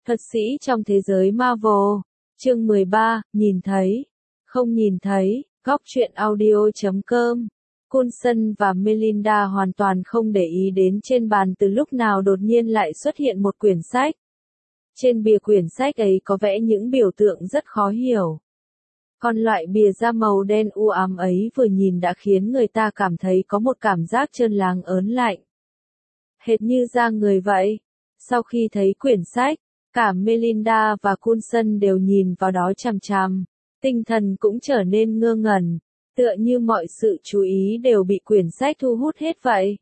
Thuật sĩ trong thế giới Marvel. Chương 13, nhìn thấy. Không nhìn thấy. Góc truyện audio.com. Coulson và Melinda hoàn toàn không để ý đến trên bàn từ lúc nào đột nhiên lại xuất hiện một quyển sách. Trên bìa quyển sách ấy có vẽ những biểu tượng rất khó hiểu. Còn loại bìa da màu đen u ám ấy vừa nhìn đã khiến người ta cảm thấy có một cảm giác trơn láng ớn lạnh. Hệt như da người vậy. Sau khi thấy quyển sách, cả Melinda và Coulson đều nhìn vào đó chằm chằm. Tinh thần cũng trở nên ngơ ngẩn, tựa như mọi sự chú ý đều bị quyển sách thu hút hết vậy.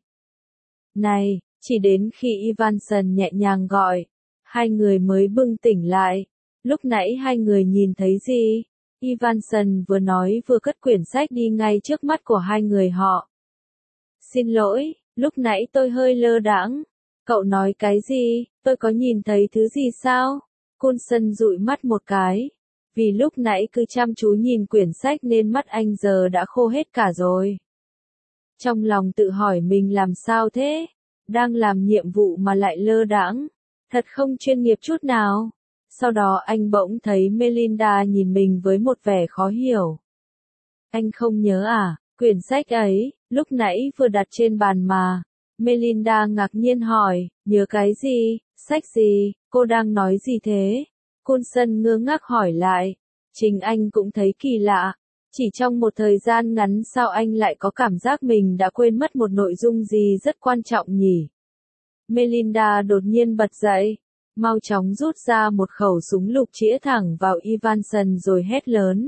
Này, chỉ đến khi Evanson nhẹ nhàng gọi, hai người mới bừng tỉnh lại. Lúc nãy hai người nhìn thấy gì? Evanson vừa nói vừa cất quyển sách đi ngay trước mắt của hai người họ. Xin lỗi, lúc nãy tôi hơi lơ đãng. Cậu nói cái gì? Tôi có nhìn thấy thứ gì sao? Coulson dụi mắt một cái. Vì lúc nãy cứ chăm chú nhìn quyển sách nên mắt anh giờ đã khô hết cả rồi. Trong lòng tự hỏi mình làm sao thế? Đang làm nhiệm vụ mà lại lơ đãng. Thật không chuyên nghiệp chút nào. Sau đó anh bỗng thấy Melinda nhìn mình với một vẻ khó hiểu. Anh không nhớ à, quyển sách ấy, lúc nãy vừa đặt trên bàn mà. Melinda ngạc nhiên hỏi, nhớ cái gì, sách gì, cô đang nói gì thế? Coulson ngơ ngác hỏi lại. Chính anh cũng thấy kỳ lạ. Chỉ trong một thời gian ngắn sao anh lại có cảm giác mình đã quên mất một nội dung gì rất quan trọng nhỉ? Melinda đột nhiên bật dậy. Mau chóng rút ra một khẩu súng lục chĩa thẳng vào Evanson rồi hét lớn.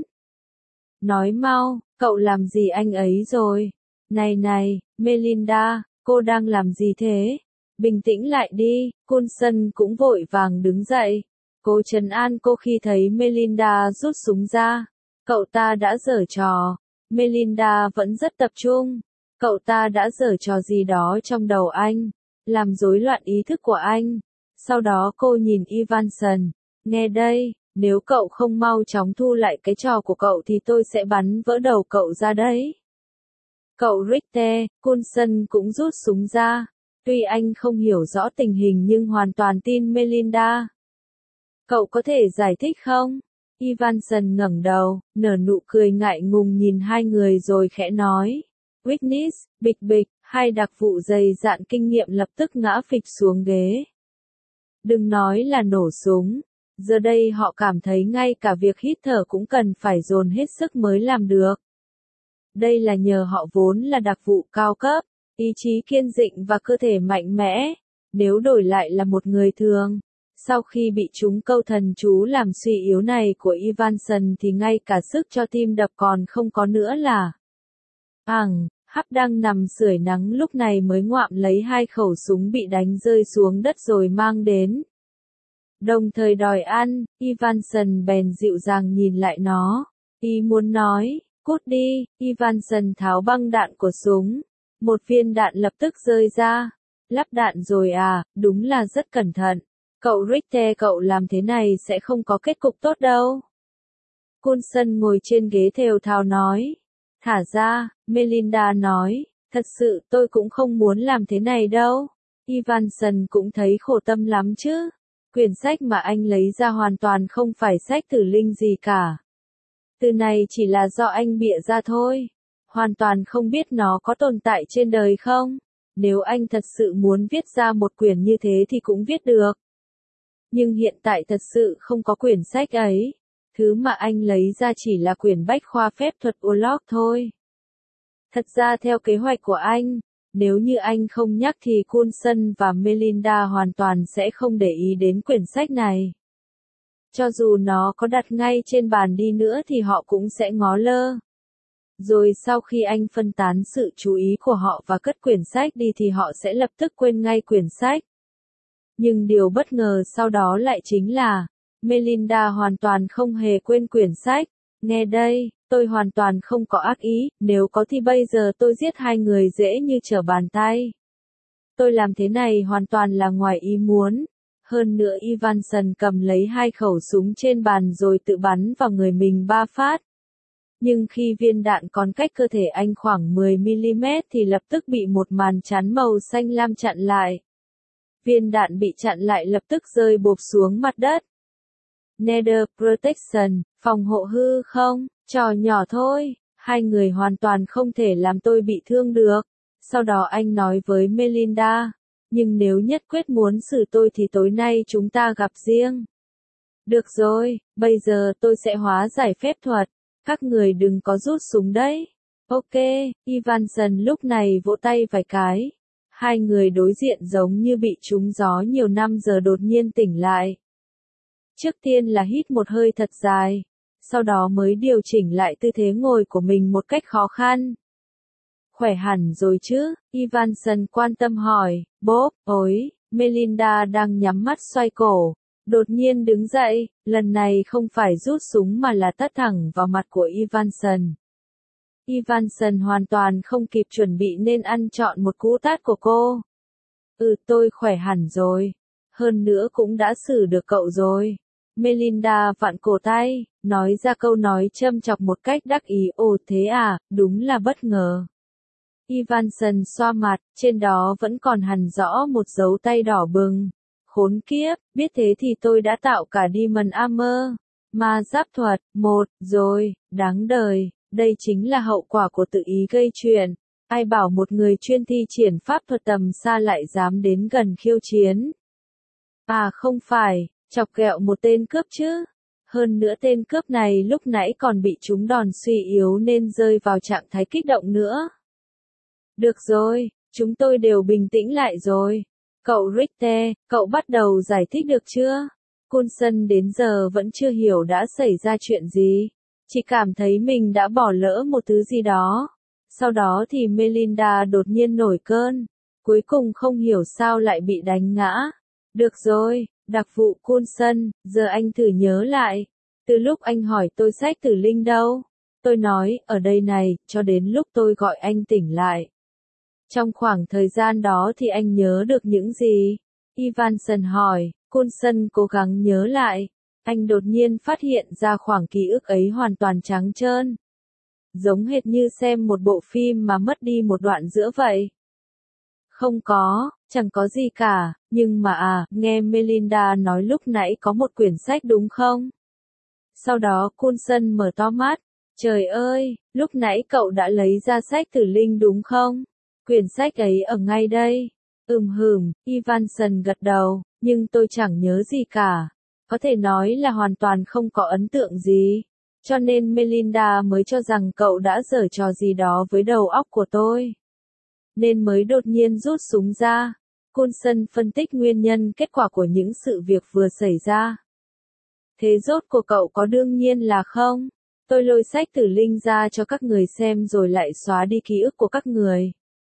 Nói mau, cậu làm gì anh ấy rồi? Này, Melinda, cô đang làm gì thế? Bình tĩnh lại đi, Coulson cũng vội vàng đứng dậy. Cô trấn an cô khi thấy Melinda rút súng ra. Cậu ta đã giở trò. Melinda vẫn rất tập trung. Cậu ta đã giở trò gì đó trong đầu anh, làm rối loạn ý thức của anh. Sau đó cô nhìn Evanson. Nghe đây, nếu cậu không mau chóng thu lại cái trò của cậu thì tôi sẽ bắn vỡ đầu cậu ra đấy. Cậu Richter, Coulson cũng rút súng ra. Tuy anh không hiểu rõ tình hình nhưng hoàn toàn tin Melinda. Cậu có thể giải thích không? Evanson ngẩng đầu, nở nụ cười ngại ngùng nhìn hai người rồi khẽ nói. Witness, bịch bịch, hai đặc vụ dày dạn kinh nghiệm lập tức ngã phịch xuống ghế. Đừng nói là nổ súng. Giờ đây họ cảm thấy ngay cả việc hít thở cũng cần phải dồn hết sức mới làm được. Đây là nhờ họ vốn là đặc vụ cao cấp, ý chí kiên định và cơ thể mạnh mẽ. Nếu đổi lại là một người thường, sau khi bị trúng câu thần chú làm suy yếu này của Evanson thì ngay cả sức cho tim đập còn không có nữa là. Hắp đang nằm sưởi nắng lúc này mới ngoạm lấy hai khẩu súng bị đánh rơi xuống đất rồi mang đến. Đồng thời đòi ăn, Evanson bèn dịu dàng nhìn lại nó. Ý muốn nói, cút đi, Evanson tháo băng đạn của súng. Một viên đạn lập tức rơi ra. Lắp đạn rồi à, đúng là rất cẩn thận. Cậu Richter, cậu làm thế này sẽ không có kết cục tốt đâu. Coulson ngồi trên ghế thều thào nói. Thả ra, Melinda nói, thật sự tôi cũng không muốn làm thế này đâu. Evanson cũng thấy khổ tâm lắm chứ. Quyển sách mà anh lấy ra hoàn toàn không phải sách tử linh gì cả. Từ này chỉ là do anh bịa ra thôi. Hoàn toàn không biết nó có tồn tại trên đời không. Nếu anh thật sự muốn viết ra một quyển như thế thì cũng viết được. Nhưng hiện tại thật sự không có quyển sách ấy. Thứ mà anh lấy ra chỉ là quyển bách khoa phép thuật Urlock thôi. Thật ra theo kế hoạch của anh, nếu như anh không nhắc thì Coulson và Melinda hoàn toàn sẽ không để ý đến quyển sách này. Cho dù nó có đặt ngay trên bàn đi nữa thì họ cũng sẽ ngó lơ. Rồi sau khi anh phân tán sự chú ý của họ và cất quyển sách đi thì họ sẽ lập tức quên ngay quyển sách. Nhưng điều bất ngờ sau đó lại chính là, Melinda hoàn toàn không hề quên quyển sách. Nghe đây, tôi hoàn toàn không có ác ý, nếu có thì bây giờ tôi giết hai người dễ như trở bàn tay. Tôi làm thế này hoàn toàn là ngoài ý muốn. Hơn nữa Evanson cầm lấy hai khẩu súng trên bàn rồi tự bắn vào người mình 3 phát. Nhưng khi viên đạn còn cách cơ thể anh khoảng 10mm thì lập tức bị một màn chắn màu xanh lam chặn lại. Viên đạn bị chặn lại lập tức rơi bộp xuống mặt đất. Nether Protection, phòng hộ hư không, trò nhỏ thôi, hai người hoàn toàn không thể làm tôi bị thương được. Sau đó anh nói với Melinda, nhưng nếu nhất quyết muốn xử tôi thì tối nay chúng ta gặp riêng. Được rồi, bây giờ tôi sẽ hóa giải phép thuật, các người đừng có rút súng đấy. Ok, Evanson lúc này vỗ tay vài cái. Hai người đối diện giống như bị trúng gió nhiều năm giờ đột nhiên tỉnh lại. Trước tiên là hít một hơi thật dài, sau đó mới điều chỉnh lại tư thế ngồi của mình một cách khó khăn. Khỏe hẳn rồi chứ? Evanson quan tâm hỏi. Bob, ối, Melinda đang nhắm mắt xoay cổ. Đột nhiên đứng dậy, lần này không phải rút súng mà là tát thẳng vào mặt của Evanson. Evanson hoàn toàn không kịp chuẩn bị nên ăn trọn một cú tát của cô. Tôi khỏe hẳn rồi. Hơn nữa cũng đã xử được cậu rồi. Melinda vặn cổ tay, nói ra câu nói châm chọc một cách đắc ý. Ồ thế à, đúng là bất ngờ. Evanson xoa mặt, trên đó vẫn còn hằn rõ một dấu tay đỏ bừng. Khốn kiếp, biết thế thì tôi đã tạo cả Demon Armor. Ma giáp thuật, rồi, đáng đời, đây chính là hậu quả của tự ý gây chuyện. Ai bảo một người chuyên thi triển pháp thuật tầm xa lại dám đến gần khiêu chiến. À không phải, chọc ghẹo một tên cướp chứ. Hơn nữa tên cướp này lúc nãy còn bị trúng đòn suy yếu nên rơi vào trạng thái kích động nữa. Được rồi, chúng tôi đều bình tĩnh lại rồi. Cậu Richter, cậu bắt đầu giải thích được chưa? Coulson đến giờ vẫn chưa hiểu đã xảy ra chuyện gì. Chỉ cảm thấy mình đã bỏ lỡ một thứ gì đó. Sau đó thì Melinda đột nhiên nổi cơn. Cuối cùng không hiểu sao lại bị đánh ngã. Được rồi, đặc vụ Coulson, giờ anh thử nhớ lại. Từ lúc anh hỏi tôi sách tử linh đâu? Tôi nói, ở đây này, cho đến lúc tôi gọi anh tỉnh lại. Trong khoảng thời gian đó thì anh nhớ được những gì? Evanson hỏi, Coulson cố gắng nhớ lại. Anh đột nhiên phát hiện ra khoảng ký ức ấy hoàn toàn trắng trơn. Giống hệt như xem một bộ phim mà mất đi một đoạn giữa vậy. Không có, chẳng có gì cả, nhưng mà nghe Melinda nói lúc nãy có một quyển sách đúng không? Sau đó Coulson mở to mắt. Trời ơi, lúc nãy cậu đã lấy ra sách tử linh đúng không? Quyển sách ấy ở ngay đây. Evanson gật đầu, nhưng tôi chẳng nhớ gì cả. Có thể nói là hoàn toàn không có ấn tượng gì. Cho nên Melinda mới cho rằng cậu đã giở trò gì đó với đầu óc của tôi. Nên mới đột nhiên rút súng ra. Coulson phân tích nguyên nhân kết quả của những sự việc vừa xảy ra. Thế rốt của cậu có đương nhiên là không? Tôi lôi sách tử linh ra cho các người xem rồi lại xóa đi ký ức của các người.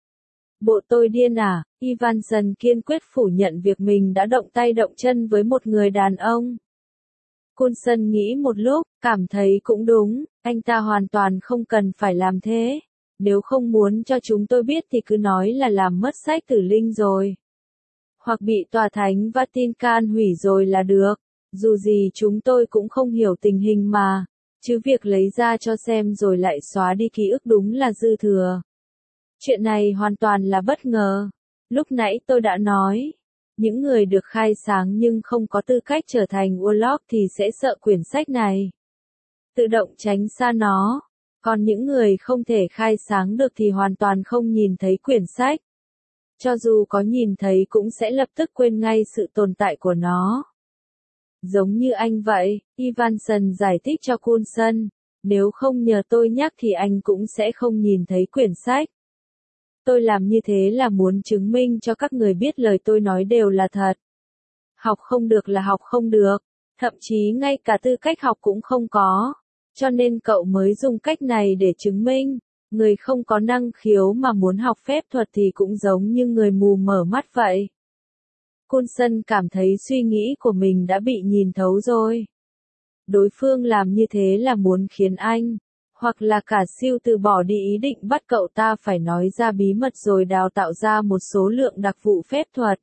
Bộ tôi điên à? Evanson kiên quyết phủ nhận việc mình đã động tay động chân với một người đàn ông. Coulson nghĩ một lúc, cảm thấy cũng đúng, anh ta hoàn toàn không cần phải làm thế. Nếu không muốn cho chúng tôi biết thì cứ nói là làm mất sách tử linh rồi. Hoặc bị tòa thánh Vatican hủy rồi là được. Dù gì chúng tôi cũng không hiểu tình hình mà. Chứ việc lấy ra cho xem rồi lại xóa đi ký ức đúng là dư thừa. Chuyện này hoàn toàn là bất ngờ. Lúc nãy tôi đã nói, những người được khai sáng nhưng không có tư cách trở thành Warlock thì sẽ sợ quyển sách này. Tự động tránh xa nó. Còn những người không thể khai sáng được thì hoàn toàn không nhìn thấy quyển sách. Cho dù có nhìn thấy cũng sẽ lập tức quên ngay sự tồn tại của nó. Giống như anh vậy, Evanson giải thích cho Coulson, nếu không nhờ tôi nhắc thì anh cũng sẽ không nhìn thấy quyển sách. Tôi làm như thế là muốn chứng minh cho các người biết lời tôi nói đều là thật. Học không được là học không được, thậm chí ngay cả tư cách học cũng không có. Cho nên cậu mới dùng cách này để chứng minh, người không có năng khiếu mà muốn học phép thuật thì cũng giống như người mù mở mắt vậy. Coulson cảm thấy suy nghĩ của mình đã bị nhìn thấu rồi. Đối phương làm như thế là muốn khiến anh, hoặc là cả siêu từ bỏ đi ý định bắt cậu ta phải nói ra bí mật rồi đào tạo ra một số lượng đặc vụ phép thuật.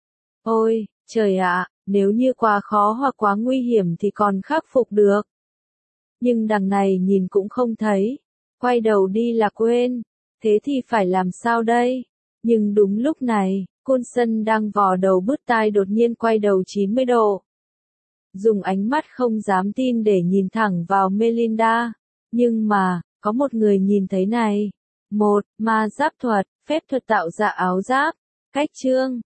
Ôi, trời ạ, nếu như quá khó hoặc quá nguy hiểm thì còn khắc phục được. Nhưng đằng này nhìn cũng không thấy, quay đầu đi là quên, thế thì phải làm sao đây? Nhưng đúng lúc này, Coulson đang vò đầu bứt tai đột nhiên quay đầu 90 độ. Dùng ánh mắt không dám tin để nhìn thẳng vào Melinda. Nhưng mà, có một người nhìn thấy này. 1. Ma giáp thuật, phép thuật tạo ra áo giáp. Cách chương